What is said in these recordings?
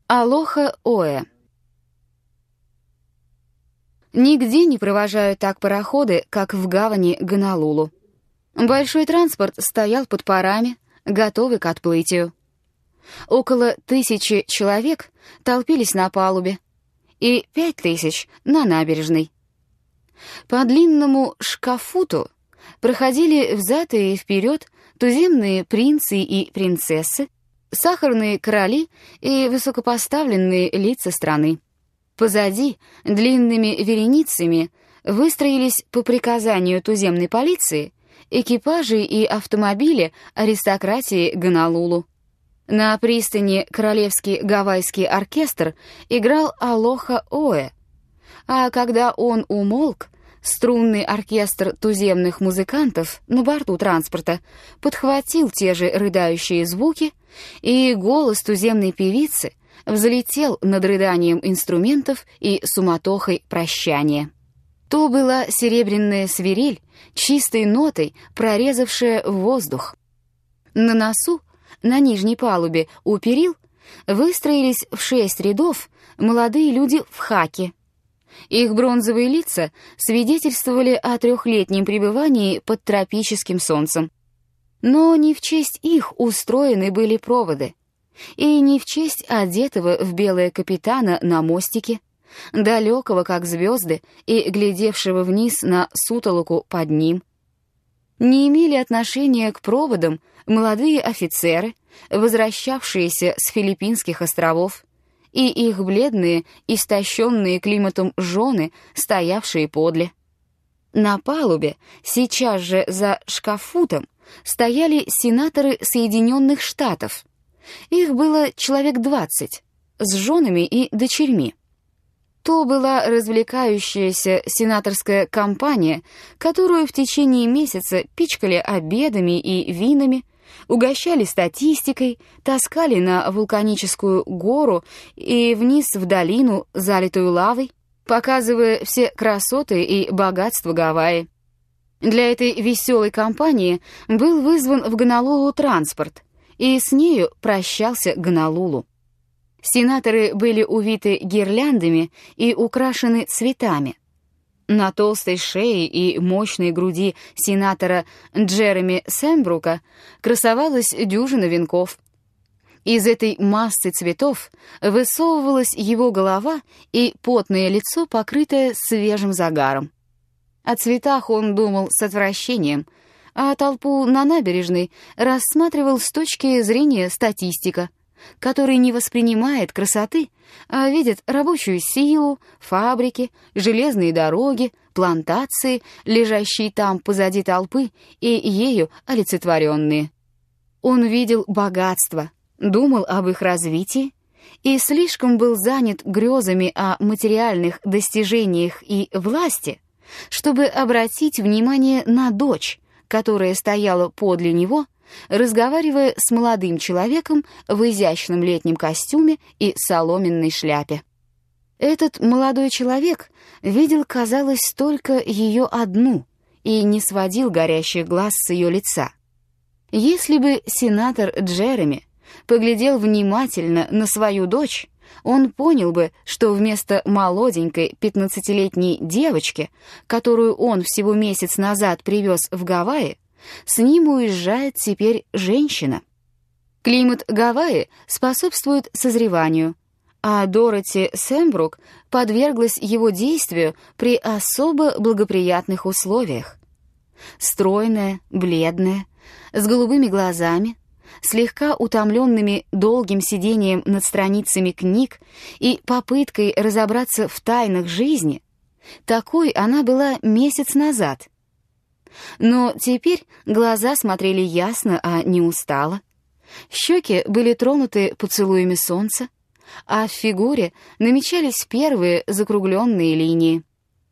Алоха Оэ. Нигде не провожают так пароходы, как в гавани Гонолулу. Большой транспорт стоял под парами, готовый к отплытию. Около 1000 человек толпились на палубе и 5000 на набережной. По длинному шкафуту проходили взад и вперед туземные принцы и принцессы, сахарные короли и высокопоставленные лица страны. Позади длинными вереницами выстроились по приказанию туземной полиции экипажи и автомобили аристократии Гонолулу. На пристани королевский гавайский оркестр играл «Алоха Оэ», а когда он умолк, струнный оркестр туземных музыкантов на борту транспорта подхватил те же рыдающие звуки, и голос туземной певицы взлетел над рыданием инструментов и суматохой прощания. То была серебряная свирель, чистой нотой прорезавшая воздух. На носу, на нижней палубе у перил, выстроились в 6 рядов молодые люди в хаке. Их бронзовые лица свидетельствовали о 3-летнем пребывании под тропическим солнцем. Но не в честь их устроены были проводы, и не в честь одетого в белое капитана на мостике, далекого как звезды и глядевшего вниз на сутолоку под ним. Не имели отношения к проводам молодые офицеры, возвращавшиеся с Филиппинских островов, и их бледные, истощенные климатом жены, стоявшие подле. На палубе, сейчас же за шкафутом, стояли сенаторы Соединенных Штатов. Их было человек 20, с женами и дочерьми. То была развлекающаяся сенаторская компания, которую в течение месяца пичкали обедами и винами, угощали статистикой, таскали на вулканическую гору и вниз в долину, залитую лавой, показывая все красоты и богатства Гавайи. Для этой веселой компании был вызван в Гонолулу транспорт, и с нею прощался Гонолулу. Сенаторы были увиты гирляндами и украшены цветами. На толстой шее и мощной груди сенатора Джереми Сэмбрука красовалась дюжина венков. Из этой массы цветов высовывалась его голова и потное лицо, покрытое свежим загаром. О цветах он думал с отвращением, а толпу на набережной рассматривал с точки зрения статистика, который не воспринимает красоты, а видит рабочую силу, фабрики, железные дороги, плантации, лежащие там позади толпы и ею олицетворенные. Он видел богатство, думал об их развитии и слишком был занят грезами о материальных достижениях и власти, чтобы обратить внимание на дочь, которая стояла подле него, разговаривая с молодым человеком в изящном летнем костюме и соломенной шляпе. Этот молодой человек видел, казалось, только ее одну и не сводил горящих глаз с ее лица. Если бы сенатор Джереми поглядел внимательно на свою дочь, он понял бы, что вместо молоденькой 15-летней девочки, которую он всего месяц назад привез в Гавайи, с ним уезжает теперь женщина. Климат Гавайи способствует созреванию, а Дороти Сэмбрук подверглась его действию при особо благоприятных условиях. Стройная, бледная, с голубыми глазами, слегка утомленными долгим сидением над страницами книг и попыткой разобраться в тайнах жизни, такой она была месяц назад. Но теперь глаза смотрели ясно, а не устало. Щеки были тронуты поцелуями солнца, а в фигуре намечались первые закругленные линии.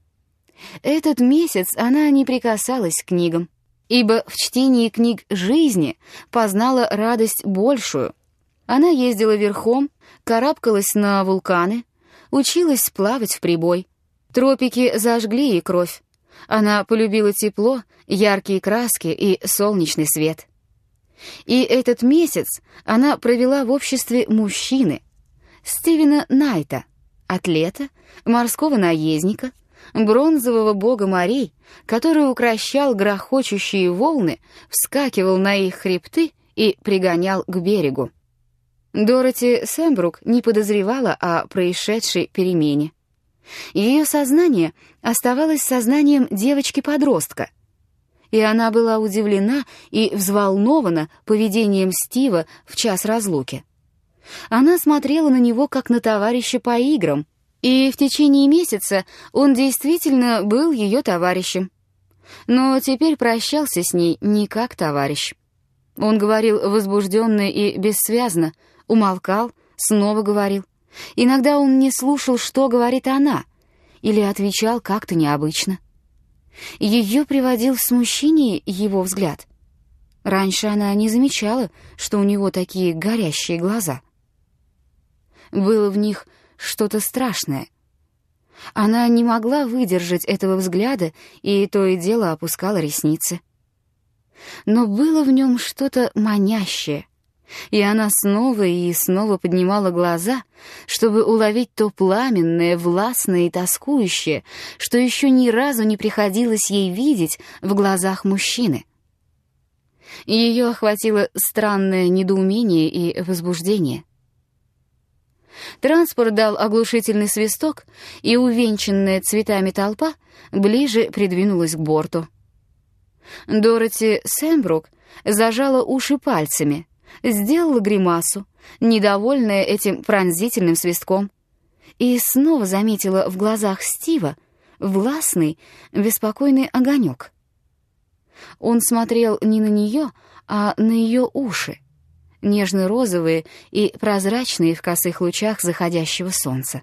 Этот месяц она не прикасалась к книгам, ибо в чтении книг жизни познала радость большую. Она ездила верхом, карабкалась на вулканы, училась плавать в прибой. Тропики зажгли ей кровь. Она полюбила тепло, яркие краски и солнечный свет. И этот месяц она провела в обществе мужчины, Стивена Найта, атлета, морского наездника, бронзового бога морей, который укрощал грохочущие волны, вскакивал на их хребты и пригонял к берегу. Дороти Сэмбрук не подозревала о происшедшей перемене. Ее сознание оставалось сознанием девочки-подростка, и она была удивлена и взволнована поведением Стива в час разлуки. Она смотрела на него как на товарища по играм, и в течение месяца он действительно был ее товарищем. Но теперь прощался с ней не как товарищ. Он говорил возбужденно и бессвязно, умолкал, снова говорил. Иногда он не слушал, что говорит она, или отвечал как-то необычно. Ее приводил в смущение его взгляд. Раньше она не замечала, что у него такие горящие глаза. Было в них что-то страшное. Она не могла выдержать этого взгляда и то и дело опускала ресницы. Но было в нем что-то манящее, и она снова и снова поднимала глаза, чтобы уловить то пламенное, властное и тоскующее, что еще ни разу не приходилось ей видеть в глазах мужчины. Ее охватило странное недоумение и возбуждение. Транспорт дал оглушительный свисток, и увенчанная цветами толпа ближе придвинулась к борту. Дороти Сэмбрук зажала уши пальцами, сделала гримасу, недовольная этим пронзительным свистком, и снова заметила в глазах Стива властный, беспокойный огонек. Он смотрел не на нее, а на ее уши, нежно-розовые и прозрачные в косых лучах заходящего солнца.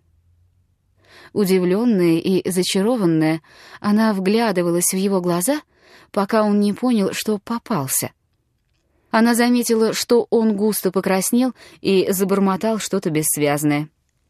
Удивленная и зачарованная, она вглядывалась в его глаза, пока он не понял, что попался. Она заметила, что он густо покраснел и забормотал что-то бессвязное.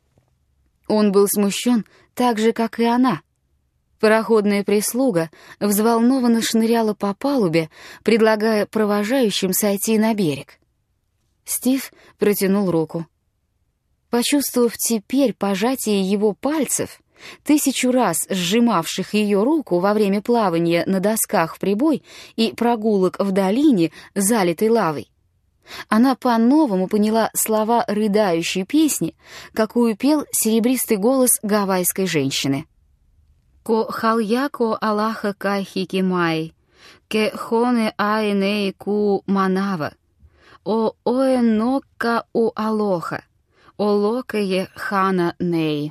Он был смущен так же, как и она. Пароходная прислуга взволнованно шныряла по палубе, предлагая провожающим сойти на берег. Стив протянул руку. Почувствовав теперь пожатие его пальцев, 1000 раз сжимавших ее руку во время плавания на досках в прибой и прогулок в долине, залитой лавой, она по-новому поняла слова рыдающей песни, какую пел серебристый голос гавайской женщины. «Ко хальяко Аллаха кайхики май, ке хоне айней ку манава, о оэнокка у алоха, о локае хана ней».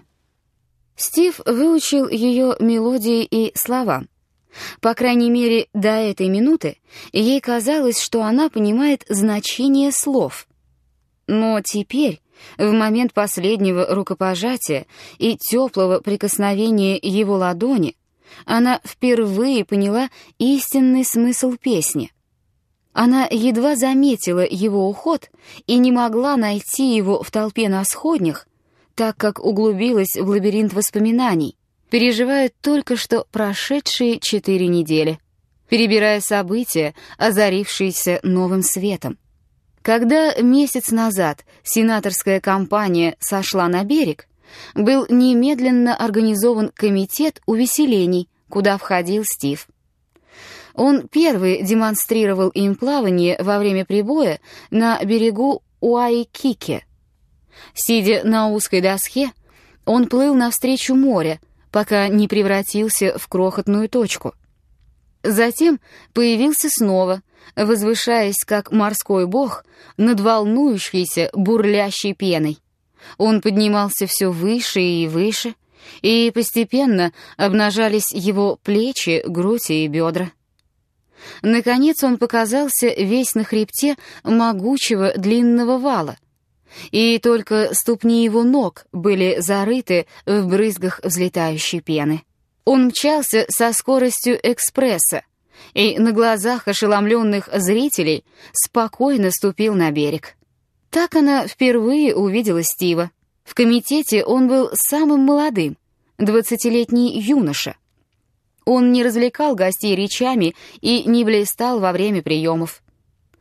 Стив выучил ее мелодии и слова. По крайней мере, до этой минуты ей казалось, что она понимает значение слов. Но теперь, в момент последнего рукопожатия и теплого прикосновения его ладони, она впервые поняла истинный смысл песни. Она едва заметила его уход и не могла найти его в толпе на сходнях, так как углубилась в лабиринт воспоминаний, переживая только что прошедшие 4 недели, перебирая события, озарившиеся новым светом. Когда месяц назад сенаторская компания сошла на берег, был немедленно организован комитет увеселений, куда входил Стив. Он первый демонстрировал им плавание во время прибоя на берегу Уайкики. Сидя на узкой доске, он плыл навстречу моря, пока не превратился в крохотную точку. Затем появился снова, возвышаясь как морской бог над волнующейся, бурлящей пеной. Он поднимался все выше и выше, и постепенно обнажались его плечи, грудь и бедра. Наконец он показался весь на хребте могучего длинного вала, и только ступни его ног были зарыты в брызгах взлетающей пены. Он мчался со скоростью экспресса, и на глазах ошеломленных зрителей спокойно ступил на берег. Так она впервые увидела Стива. В комитете он был самым молодым, 20-летний юноша. Он не развлекал гостей речами и не блистал во время приемов.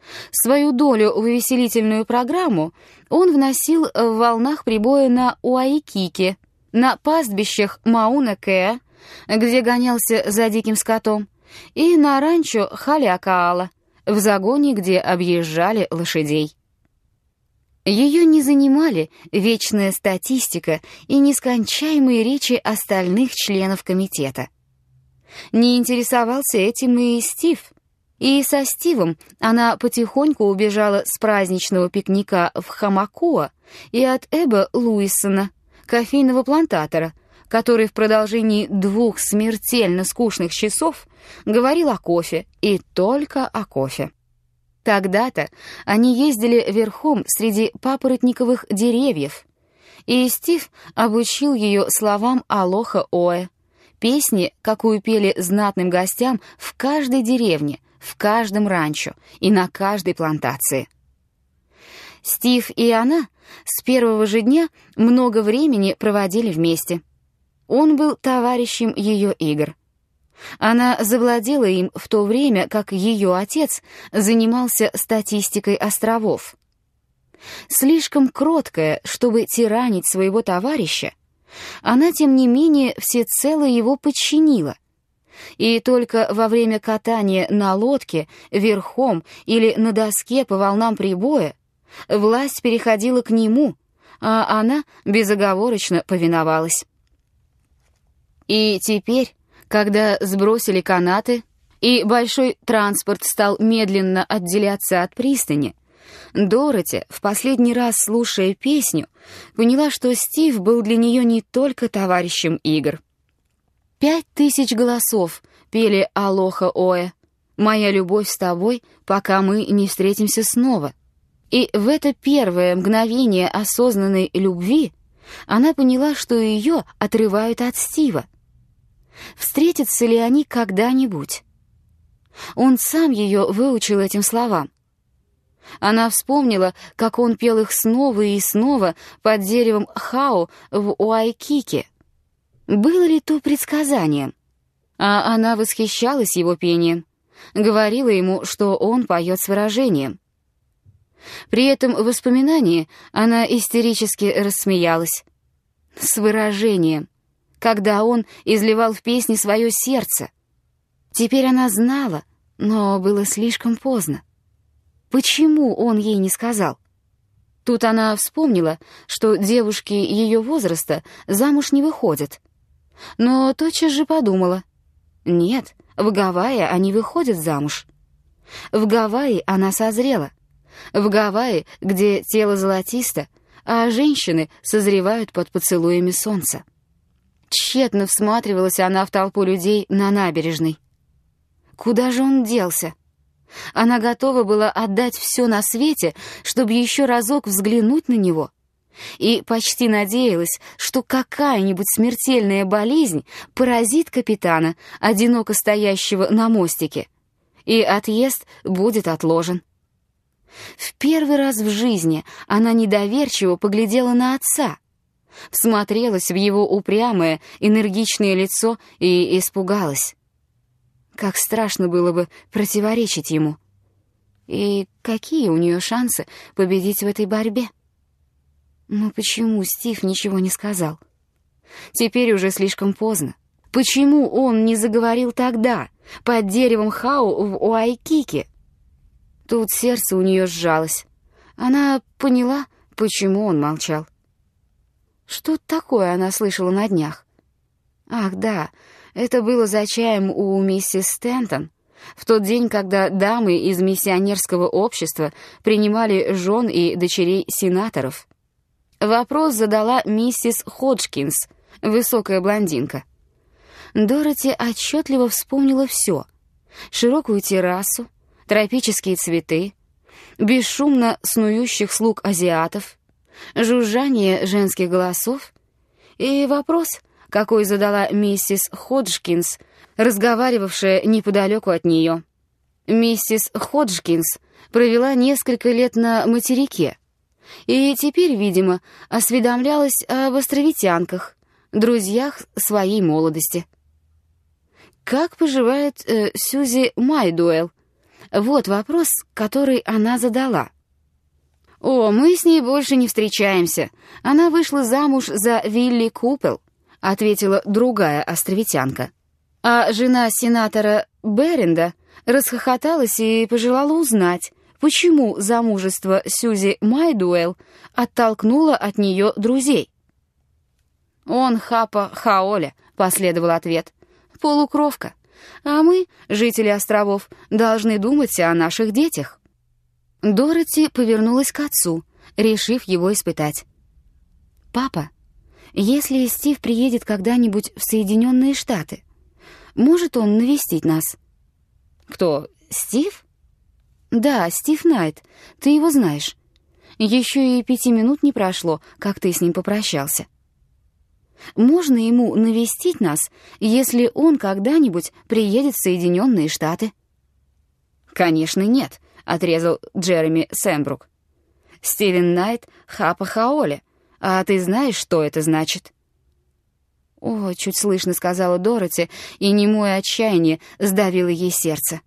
Свою долю в увеселительную программу он вносил в волнах прибоя на Уайкике, на пастбищах Мауна-Кэа, где гонялся за диким скотом, и на ранчо Халякаала, в загоне, где объезжали лошадей. Ее не занимали вечная статистика и нескончаемые речи остальных членов комитета. Не интересовался этим и Стив. И со Стивом она потихоньку убежала с праздничного пикника в Хамакуа и от Эба Луисона, кофейного плантатора, который в продолжении 2 смертельно скучных часов говорил о кофе и только о кофе. Тогда-то они ездили верхом среди папоротниковых деревьев, и Стив обучил ее словам «Алоха Оэ», песни, какую пели знатным гостям в каждой деревне, в каждом ранчо и на каждой плантации. Стив и она с первого же дня много времени проводили вместе. Он был товарищем ее игр. Она завладела им в то время, как ее отец занимался статистикой островов. Слишком кроткая, чтобы тиранить своего товарища, она, тем не менее, всецело его подчинила. И только во время катания на лодке, верхом или на доске по волнам прибоя власть переходила к нему, а она безоговорочно повиновалась. И теперь, когда сбросили канаты, и большой транспорт стал медленно отделяться от пристани, Дороти, в последний раз слушая песню, поняла, что Стив был для нее не только товарищем игр. 5000 голосов пели «Алоха Оэ», «Моя любовь с тобой, пока мы не встретимся снова». И в это первое мгновение осознанной любви она поняла, что ее отрывают от Стива. Встретятся ли они когда-нибудь? Он сам ее выучил этим словам. Она вспомнила, как он пел их снова и снова под деревом Хао в Уайкике. Было ли то предсказанием? А она восхищалась его пением, говорила ему, что он поет с выражением. При этом воспоминании она истерически рассмеялась. С выражением, когда он изливал в песне свое сердце. Теперь она знала, но было слишком поздно. Почему он ей не сказал? Тут она вспомнила, что девушки ее возраста замуж не выходят. Но тотчас же подумала: нет, в Гавайи они выходят замуж. В Гавайи она созрела. В Гавайи, где тело золотисто, а женщины созревают под поцелуями солнца. Тщетно всматривалась она в толпу людей на набережной. Куда же он делся? Она готова была отдать все на свете, чтобы еще разок взглянуть на него, и почти надеялась, что какая-нибудь смертельная болезнь поразит капитана, одиноко стоящего на мостике, и отъезд будет отложен. В первый раз в жизни она недоверчиво поглядела на отца, всмотрелась в его упрямое, энергичное лицо и испугалась. Как страшно было бы противоречить ему. И какие у нее шансы победить в этой борьбе? Но почему Стив ничего не сказал? Теперь уже слишком поздно. Почему он не заговорил тогда, под деревом Хао в Уайкике? Тут сердце у нее сжалось. Она поняла, почему он молчал. Что такое она слышала на днях? Ах, да, это было за чаем у миссис Стентон, в тот день, когда дамы из миссионерского общества принимали жен и дочерей сенаторов. Вопрос задала миссис Ходжкинс, высокая блондинка. Дороти отчетливо вспомнила все: широкую террасу, тропические цветы, бесшумно снующих слуг азиатов, жужжание женских голосов и вопрос, какой задала миссис Ходжкинс, разговаривавшая неподалеку от нее. Миссис Ходжкинс провела несколько лет на материке и теперь, видимо, осведомлялась об островитянках, друзьях своей молодости. «Как поживает Сьюзи Майдуэлл?» Вот вопрос, который она задала. «О, мы с ней больше не встречаемся. Она вышла замуж за Вилли Купел», — ответила другая островитянка. А жена сенатора Беренда расхохоталась и пожелала узнать, почему замужество Сьюзи Майдуэлл оттолкнуло от нее друзей. «Он Хапа Хаоля», — последовал ответ. «Полукровка. А мы, жители островов, должны думать о наших детях». Дороти повернулась к отцу, решив его испытать. «Папа, если Стив приедет когда-нибудь в Соединенные Штаты, может он навестить нас?» «Кто, Стив?» «Да, Стив Найт, ты его знаешь. Еще и 5 минут не прошло, как ты с ним попрощался. Можно ему навестить нас, если он когда-нибудь приедет в Соединенные Штаты?» «Конечно, нет», — отрезал Джереми Сэмбрук. «Стивен Найт — Хапа Хаоля, а ты знаешь, что это значит?» «О», — чуть слышно сказала Дороти, и немое отчаяние сдавило ей сердце.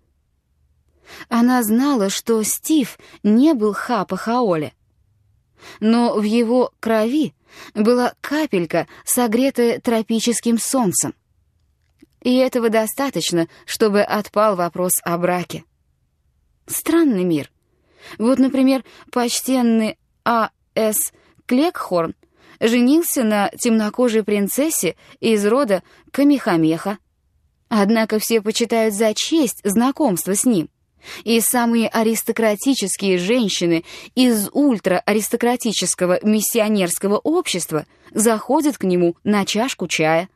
Она знала, что Стив не был Хапа Хаоля, но в его крови была капелька, согретая тропическим солнцем. И этого достаточно, чтобы отпал вопрос о браке. Странный мир. Вот, например, почтенный А.С. Клекхорн женился на темнокожей принцессе из рода Камехамеха. Однако все почитают за честь знакомство с ним. И самые аристократические женщины из ультра-аристократического миссионерского общества заходят к нему на чашку чая.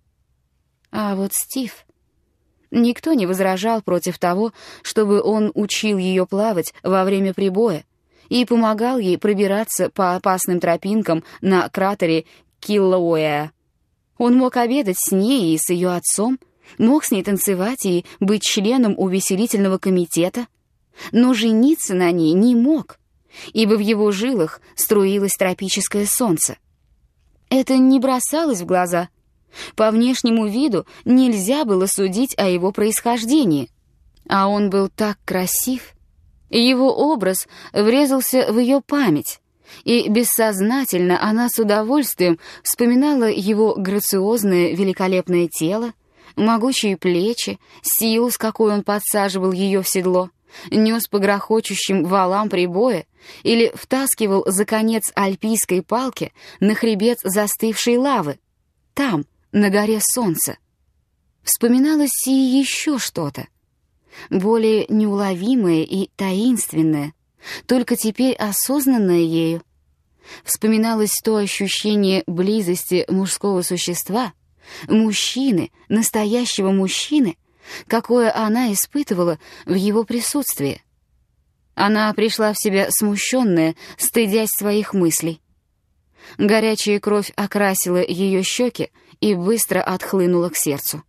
А вот Стив... Никто не возражал против того, чтобы он учил ее плавать во время прибоя и помогал ей пробираться по опасным тропинкам на кратере Киллауэа. Он мог обедать с ней и с ее отцом, мог с ней танцевать и быть членом увеселительного комитета, но жениться на ней не мог, ибо в его жилах струилось тропическое солнце. Это не бросалось в глаза. По внешнему виду нельзя было судить о его происхождении, а он был так красив. Его образ врезался в ее память, и бессознательно она с удовольствием вспоминала его грациозное великолепное тело, могучие плечи, силу, с какой он подсаживал ее в седло, нес по грохочущим валам прибоя или втаскивал за конец альпийской палки на хребет застывшей лавы, там, на горе солнца. Вспоминалось и еще что-то, более неуловимое и таинственное, только теперь осознанное ею. Вспоминалось то ощущение близости мужского существа, мужчины, настоящего мужчины, какое она испытывала в его присутствии. Она пришла в себя смущенная, стыдясь своих мыслей. Горячая кровь окрасила ее щеки и быстро отхлынула к сердцу.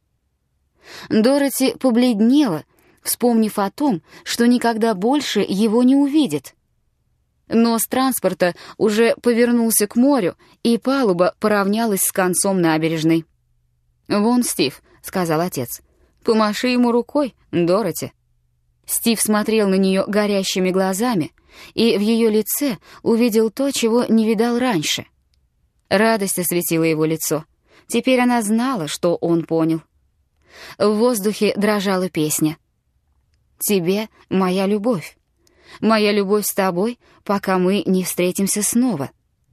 Дороти побледнела, вспомнив о том, что никогда больше его не увидит. Нос транспорта уже повернулся к морю, и палуба поравнялась с концом набережной. «Вон Стив», — сказал отец. «Помаши ему рукой, Дороти». Стив смотрел на нее горящими глазами, и в ее лице увидел то, чего не видал раньше. Радость осветила его лицо. Теперь она знала, что он понял. В воздухе дрожала песня. «Тебе моя любовь. Моя любовь с тобой, пока мы не встретимся снова».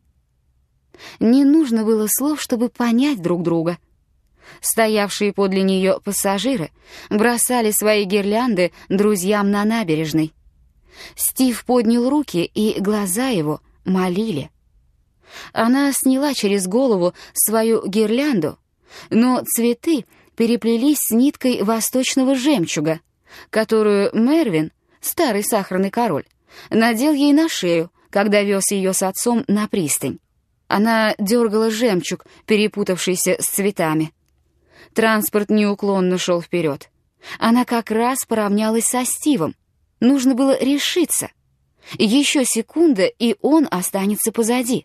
Не нужно было слов, чтобы понять друг друга. Стоявшие подле нее пассажиры бросали свои гирлянды друзьям на набережной. Стив поднял руки, и глаза его молили. Она сняла через голову свою гирлянду, но цветы переплелись с ниткой восточного жемчуга, которую Мервин, старый сахарный король, надел ей на шею, когда вез ее с отцом на пристань. Она дергала жемчуг, перепутавшийся с цветами. Транспорт неуклонно шел вперед. Она как раз поравнялась со Стивом. Нужно было решиться. Еще секунда, и он останется позади.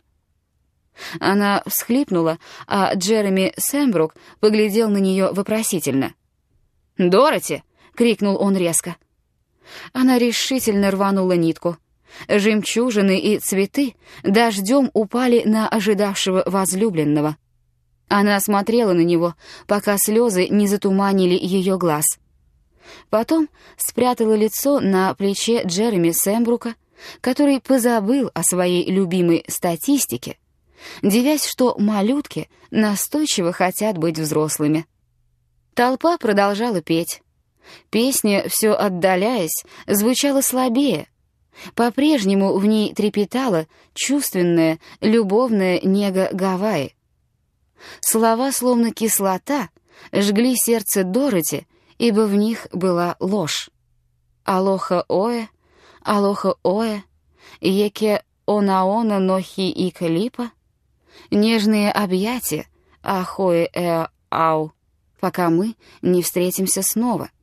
Она всхлипнула, а Джереми Сэмбрук поглядел на нее вопросительно. «Дороти!» — крикнул он резко. Она решительно рванула нитку. Жемчужины и цветы дождем упали на ожидавшего возлюбленного. Она смотрела на него, пока слезы не затуманили ее глаз. Потом спрятала лицо на плече Джереми Сэмбрука, который позабыл о своей любимой статистике, дивясь, что малютки настойчиво хотят быть взрослыми. Толпа продолжала петь. Песня, все отдаляясь, звучала слабее. По-прежнему в ней трепетала чувственная, любовная нега Гавайи. Слова, словно кислота, жгли сердце Дороти, ибо в них была ложь. «Алоха оэ, еке онаона нохи и калипа», нежные объятия, ахоэ ау, пока мы не встретимся снова.